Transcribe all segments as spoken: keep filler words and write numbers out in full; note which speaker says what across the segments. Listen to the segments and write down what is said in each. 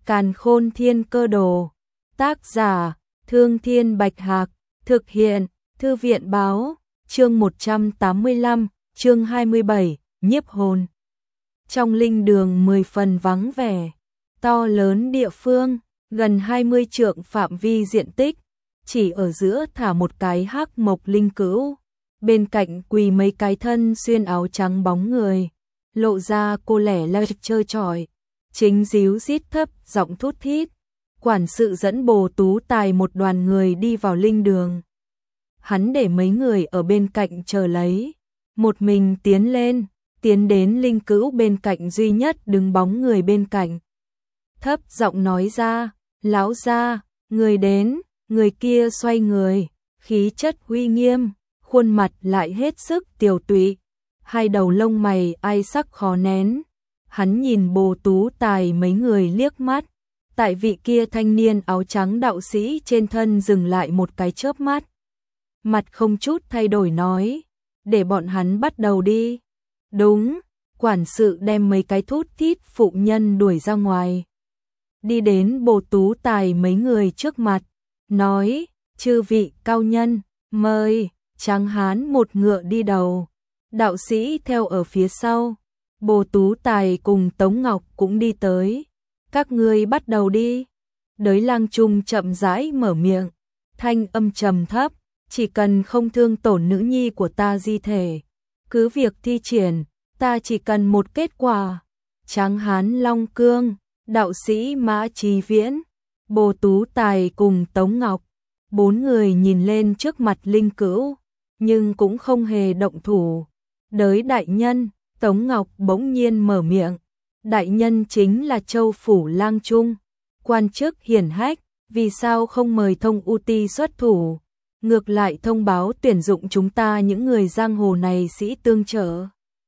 Speaker 1: Càn Khôn Thiên Cơ Đồ. Tác giả: Thương Thiên Bạch Hạc. Thực hiện: Thư viện Báo. Chương một trăm tám mươi lăm, chương hai mươi bảy, nhiếp hồn. Trong linh đường mười phần vắng vẻ, to lớn địa phương, gần hai mươi trượng phạm vi diện tích, chỉ ở giữa thả một cái hắc mộc linh cữu, bên cạnh quỳ mấy cái thân xuyên áo trắng bóng người, lộ ra cô lẻ loi chơi trọi, chính díu rít thấp giọng thút thít. Quản sự dẫn Bồ Tú Tài một đoàn người đi vào linh đường. Hắn để mấy người ở bên cạnh chờ lấy, một mình tiến lên, tiến đến linh cữu bên cạnh duy nhất đứng bóng người bên cạnh. Thấp giọng nói ra, lão gia, người đến. Người kia xoay người, khí chất uy nghiêm, khuôn mặt lại hết sức tiều tụy, hai đầu lông mày ai sắc khó nén. Hắn nhìn Bồ Tú Tài mấy người liếc mắt, tại vị kia thanh niên áo trắng đạo sĩ trên thân dừng lại một cái chớp mắt. Mặt không chút thay đổi nói, để bọn hắn bắt đầu đi. Đúng, quản sự đem mấy cái thút thít phụ nhân đuổi ra ngoài. Đi đến Bồ Tú Tài mấy người trước mặt, nói, chư vị cao nhân, mời. Tráng hán một ngựa đi đầu, đạo sĩ theo ở phía sau. Bồ Tú Tài cùng Tống Ngọc cũng đi tới. Các ngươi bắt đầu đi. Đới Lang Trung chậm rãi mở miệng, thanh âm trầm thấp, chỉ cần không thương tổn nữ nhi của ta di thể, cứ việc thi triển, ta chỉ cần một kết quả. Tráng hán Long Cương, đạo sĩ Mã Chí Viễn, Bồ Tú Tài cùng Tống Ngọc, bốn người nhìn lên trước mặt linh cữu, nhưng cũng không hề động thủ. Đới đại nhân, Tống Ngọc bỗng nhiên mở miệng, đại nhân chính là Châu phủ Lang Trung, quan chức hiển hách, vì sao không mời Thông U Ti xuất thủ, ngược lại thông báo tuyển dụng chúng ta những người giang hồ này sĩ tương trợ.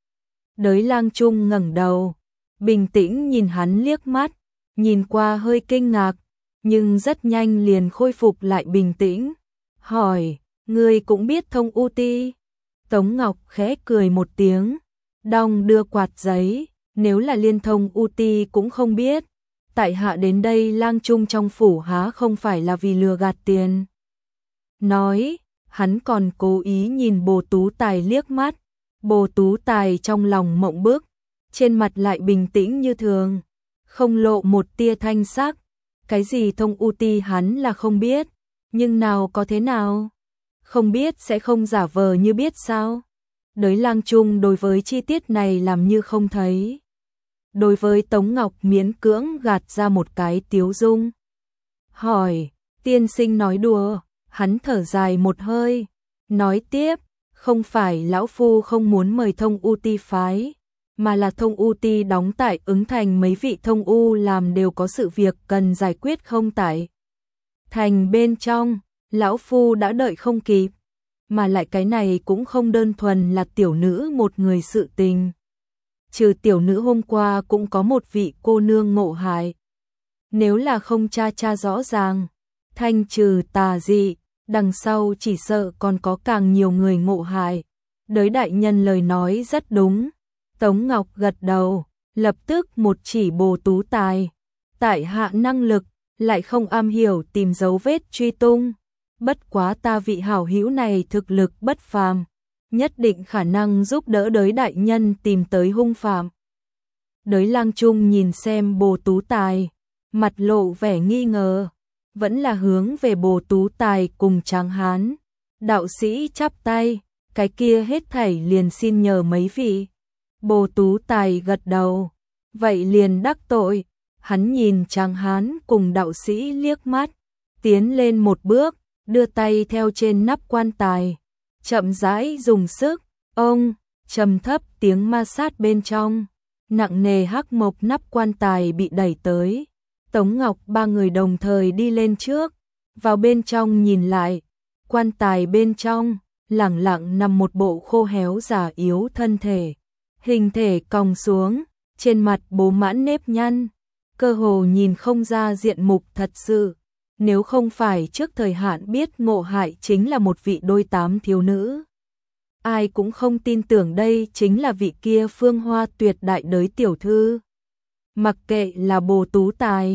Speaker 1: Đới Lang Trung ngẩng đầu, bình tĩnh nhìn hắn liếc mắt, nhìn qua hơi kinh ngạc, nhưng rất nhanh liền khôi phục lại bình tĩnh, hỏi, ngươi cũng biết Thông U Ti? Tống Ngọc khẽ cười một tiếng, đong đưa quạt giấy, nếu là liên Thông U Ti cũng không biết, tại hạ đến đây Lang Trung trong phủ há không phải là vì lừa gạt tiền. Nói, hắn còn cố ý nhìn Bồ Tú Tài liếc mắt, Bồ Tú Tài trong lòng mộng bức, trên mặt lại bình tĩnh như thường, không lộ một tia thanh sắc. Cái gì Thông U Ti hắn là không biết, nhưng nào có thế nào? Không biết sẽ không giả vờ như biết sao? Đới Lang Trung đối với chi tiết này làm như không thấy. Đối với Tống Ngọc miễn cưỡng gạt ra một cái tiếu dung. Hỏi, tiên sinh nói đùa, hắn thở dài một hơi, nói tiếp, không phải lão phu không muốn mời Thông U Ti phái, mà là Thông U Ti đóng tại Ứng Thành, mấy vị Thông U làm đều có sự việc cần giải quyết không tại thành bên trong, lão phu đã đợi không kịp, mà lại cái này cũng không đơn thuần là tiểu nữ một người sự tình. Trừ tiểu nữ hôm qua cũng có một vị cô nương ngộ hại. Nếu là không tra tra rõ ràng, thanh trừ tà dị, đằng sau chỉ sợ còn có càng nhiều người ngộ hại. Đới đại nhân lời nói rất đúng. Tống Ngọc gật đầu, lập tức một chỉ Bồ Tú Tài. Tại hạ năng lực, lại không am hiểu tìm dấu vết truy tung. Bất quá ta vị hảo hữu này thực lực bất phàm, nhất định khả năng giúp đỡ đới đại nhân tìm tới hung phạm. Đới Lang Trung nhìn xem Bồ Tú Tài, mặt lộ vẻ nghi ngờ, vẫn là hướng về Bồ Tú Tài cùng Tráng hán. Đạo sĩ chắp tay, cái kia hết thảy liền xin nhờ mấy vị. Bồ Tú Tài gật đầu, vậy liền đắc tội. Hắn nhìn Tráng hán cùng đạo sĩ liếc mắt, tiến lên một bước, đưa tay theo trên nắp quan tài, chậm rãi dùng sức, ông, trầm thấp tiếng ma sát bên trong, nặng nề hắc mộc nắp quan tài bị đẩy tới. Tống Ngọc ba người đồng thời đi lên trước, vào bên trong nhìn lại, quan tài bên trong, lẳng lặng nằm một bộ khô héo già yếu thân thể, hình thể còng xuống, trên mặt bố mãn nếp nhăn, cơ hồ nhìn không ra diện mục thật sự. Nếu không phải trước thời hạn biết ngộ hại chính là một vị đôi tám thiếu nữ, ai cũng không tin tưởng đây chính là vị kia phương hoa tuyệt đại đới tiểu thư. Mặc kệ là Bồ Tú Tài,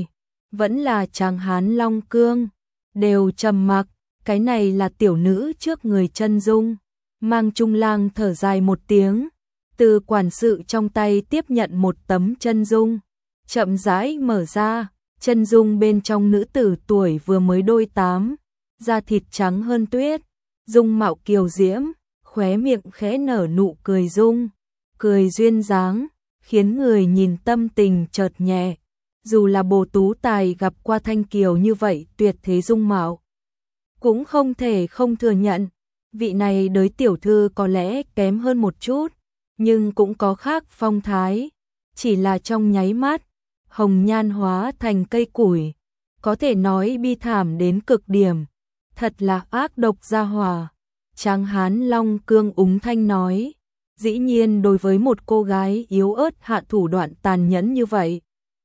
Speaker 1: vẫn là Tráng Hán Long Cương, đều trầm mặc, cái này là tiểu nữ trước người chân dung. Mang Trung Lang thở dài một tiếng, từ quản sự trong tay tiếp nhận một tấm chân dung, chậm rãi mở ra, chân dung bên trong nữ tử tuổi vừa mới đôi tám, da thịt trắng hơn tuyết, dung mạo kiều diễm, khóe miệng khẽ nở nụ cười dung, cười duyên dáng, khiến người nhìn tâm tình chợt nhẹ. Dù là Bồ Tú Tài gặp qua thanh kiều như vậy tuyệt thế dung mạo, cũng không thể không thừa nhận, vị này đới tiểu thư có lẽ kém hơn một chút, nhưng cũng có khác phong thái, chỉ là trong nháy mắt, hồng nhan hóa thành cây củi, có thể nói bi thảm đến cực điểm, thật là ác độc gia hỏa. Tráng Hán Long Cương úng thanh nói, dĩ nhiên đối với một cô gái yếu ớt hạ thủ đoạn tàn nhẫn như vậy.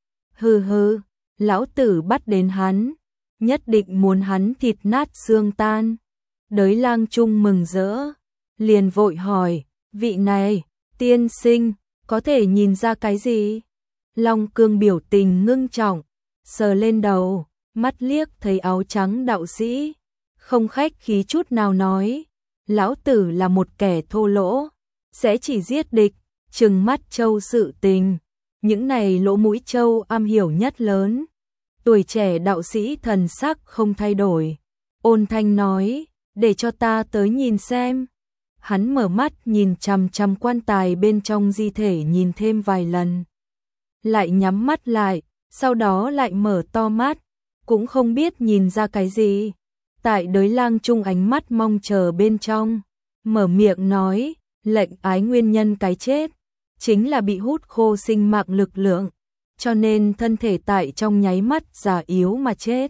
Speaker 1: Hừ hừ, lão tử bắt đến hắn, nhất định muốn hắn thịt nát xương tan. Đới Lang Trung mừng rỡ, liền vội hỏi, vị này, tiên sinh, có thể nhìn ra cái gì? Long Cương biểu tình ngưng trọng, sờ lên đầu, mắt liếc thấy áo trắng đạo sĩ, không khách khí chút nào nói, lão tử là một kẻ thô lỗ, sẽ chỉ giết địch, trừng mắt châu sự tình, những này lỗ mũi châu am hiểu nhất lớn. Tuổi trẻ đạo sĩ thần sắc không thay đổi, ôn thanh nói, để cho ta tới nhìn xem. Hắn mở mắt nhìn chằm chằm quan tài bên trong di thể nhìn thêm vài lần, lại nhắm mắt lại, sau đó lại mở to mắt, cũng không biết nhìn ra cái gì. Tại Đới Lang Trung ánh mắt mong chờ bên trong, mở miệng nói, lệnh ái nguyên nhân cái chết, chính là bị hút khô sinh mạng lực lượng, cho nên thân thể tại trong nháy mắt già yếu mà chết.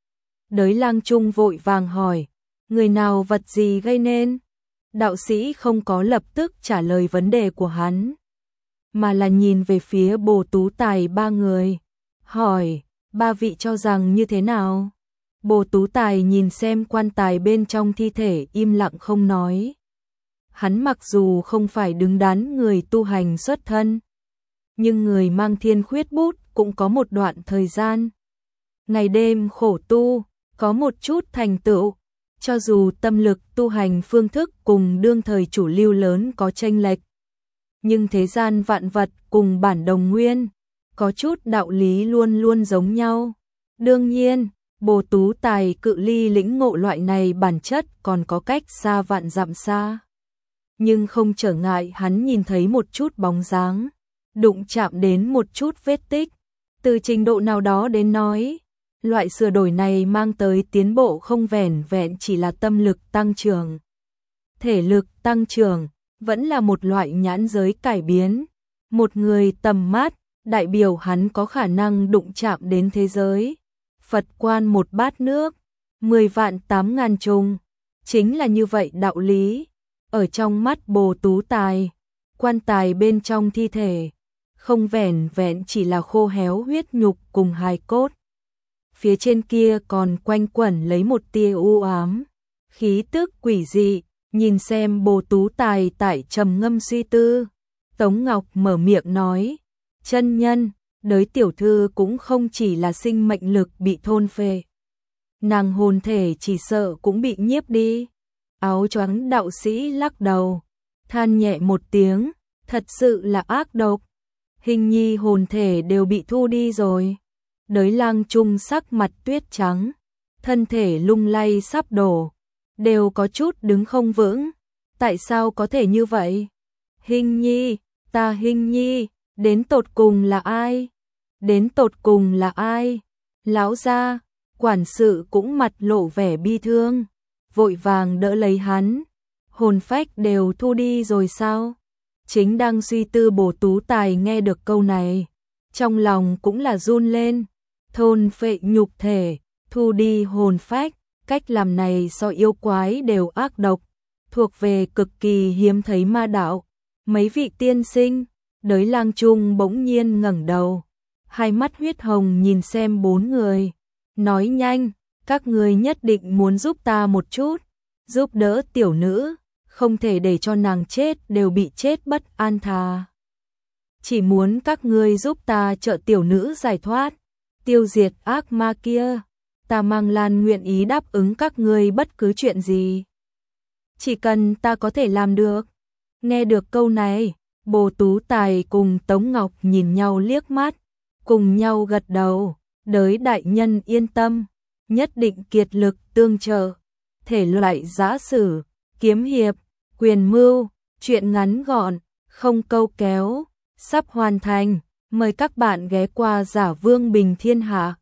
Speaker 1: Đới Lang Trung vội vàng hỏi, người nào vật gì gây nên? Đạo sĩ không có lập tức trả lời vấn đề của hắn, mà là nhìn về phía Bồ Tú Tài ba người, hỏi, ba vị cho rằng như thế nào? Bồ Tú Tài nhìn xem quan tài bên trong thi thể im lặng không nói. Hắn mặc dù không phải đứng đắn người tu hành xuất thân, nhưng người mang thiên khuyết bút cũng có một đoạn thời gian. Ngày đêm khổ tu, có một chút thành tựu, cho dù tâm lực tu hành phương thức cùng đương thời chủ lưu lớn có chênh lệch, nhưng thế gian vạn vật cùng bản đồng nguyên, có chút đạo lý luôn luôn giống nhau. Đương nhiên, Bồ Tú Tài cự ly lĩnh ngộ loại này bản chất còn có cách xa vạn dặm xa. Nhưng không trở ngại hắn nhìn thấy một chút bóng dáng, đụng chạm đến một chút vết tích. Từ trình độ nào đó đến nói, loại sửa đổi này mang tới tiến bộ không vẻn vẹn chỉ là tâm lực tăng trưởng. Thể lực tăng trưởng, vẫn là một loại nhãn giới cải biến. Một người tầm mắt, đại biểu hắn có khả năng đụng chạm đến thế giới. Phật quan một bát nước, mười vạn tám ngàn trùng, chính là như vậy đạo lý. Ở trong mắt Bồ Tú Tài, quan tài bên trong thi thể, không vẻn vẹn chỉ là khô héo huyết nhục cùng hài cốt. Phía trên kia còn quanh quẩn lấy một tia u ám, khí tức quỷ dị, nhìn xem Bồ Tú Tài tại trầm ngâm suy tư. Tống Ngọc mở miệng nói, chân nhân, Đới tiểu thư cũng không chỉ là sinh mệnh lực bị thôn phệ, nàng hồn thể chỉ sợ cũng bị nhiếp đi. Áo choáng đạo sĩ lắc đầu, than nhẹ một tiếng, thật sự là ác độc. Hình nhi hồn thể đều bị thu đi rồi. Đới Lang Trung sắc mặt tuyết trắng, thân thể lung lay sắp đổ, đều có chút đứng không vững. Tại sao có thể như vậy? Hình nhi, ta Hình nhi, đến tột cùng là ai? Đến tột cùng là ai? Lão gia, quản sự cũng mặt lộ vẻ bi thương, vội vàng đỡ lấy hắn. Hồn phách đều thu đi rồi sao? Chính đang suy tư Bồ Tú Tài nghe được câu này, trong lòng cũng là run lên. Thôn phệ nhục thể, thu đi hồn phách, cách làm này so yêu quái đều ác độc, thuộc về cực kỳ hiếm thấy ma đạo. Mấy vị tiên sinh, Đới Lang Trung bỗng nhiên ngẩng đầu, hai mắt huyết hồng nhìn xem bốn người, nói nhanh, các người nhất định muốn giúp ta một chút, giúp đỡ tiểu nữ, không thể để cho nàng chết đều bị chết bất an thà. Chỉ muốn các ngươi giúp ta trợ tiểu nữ giải thoát. tiêu diệt ác ma kia. Ta Mang Lan nguyện ý đáp ứng các ngươi bất cứ chuyện gì. Chỉ cần ta có thể làm được. Nghe được câu này, Bồ Tú Tài cùng Tống Ngọc nhìn nhau liếc mắt, cùng nhau gật đầu, đới đại nhân yên tâm, nhất định kiệt lực tương trợ. Thể loại giã sử, kiếm hiệp, quyền mưu, truyện ngắn gọn, không câu kéo, sắp hoàn thành, mời các bạn ghé qua Giả Vương Bình Thiên Hạ.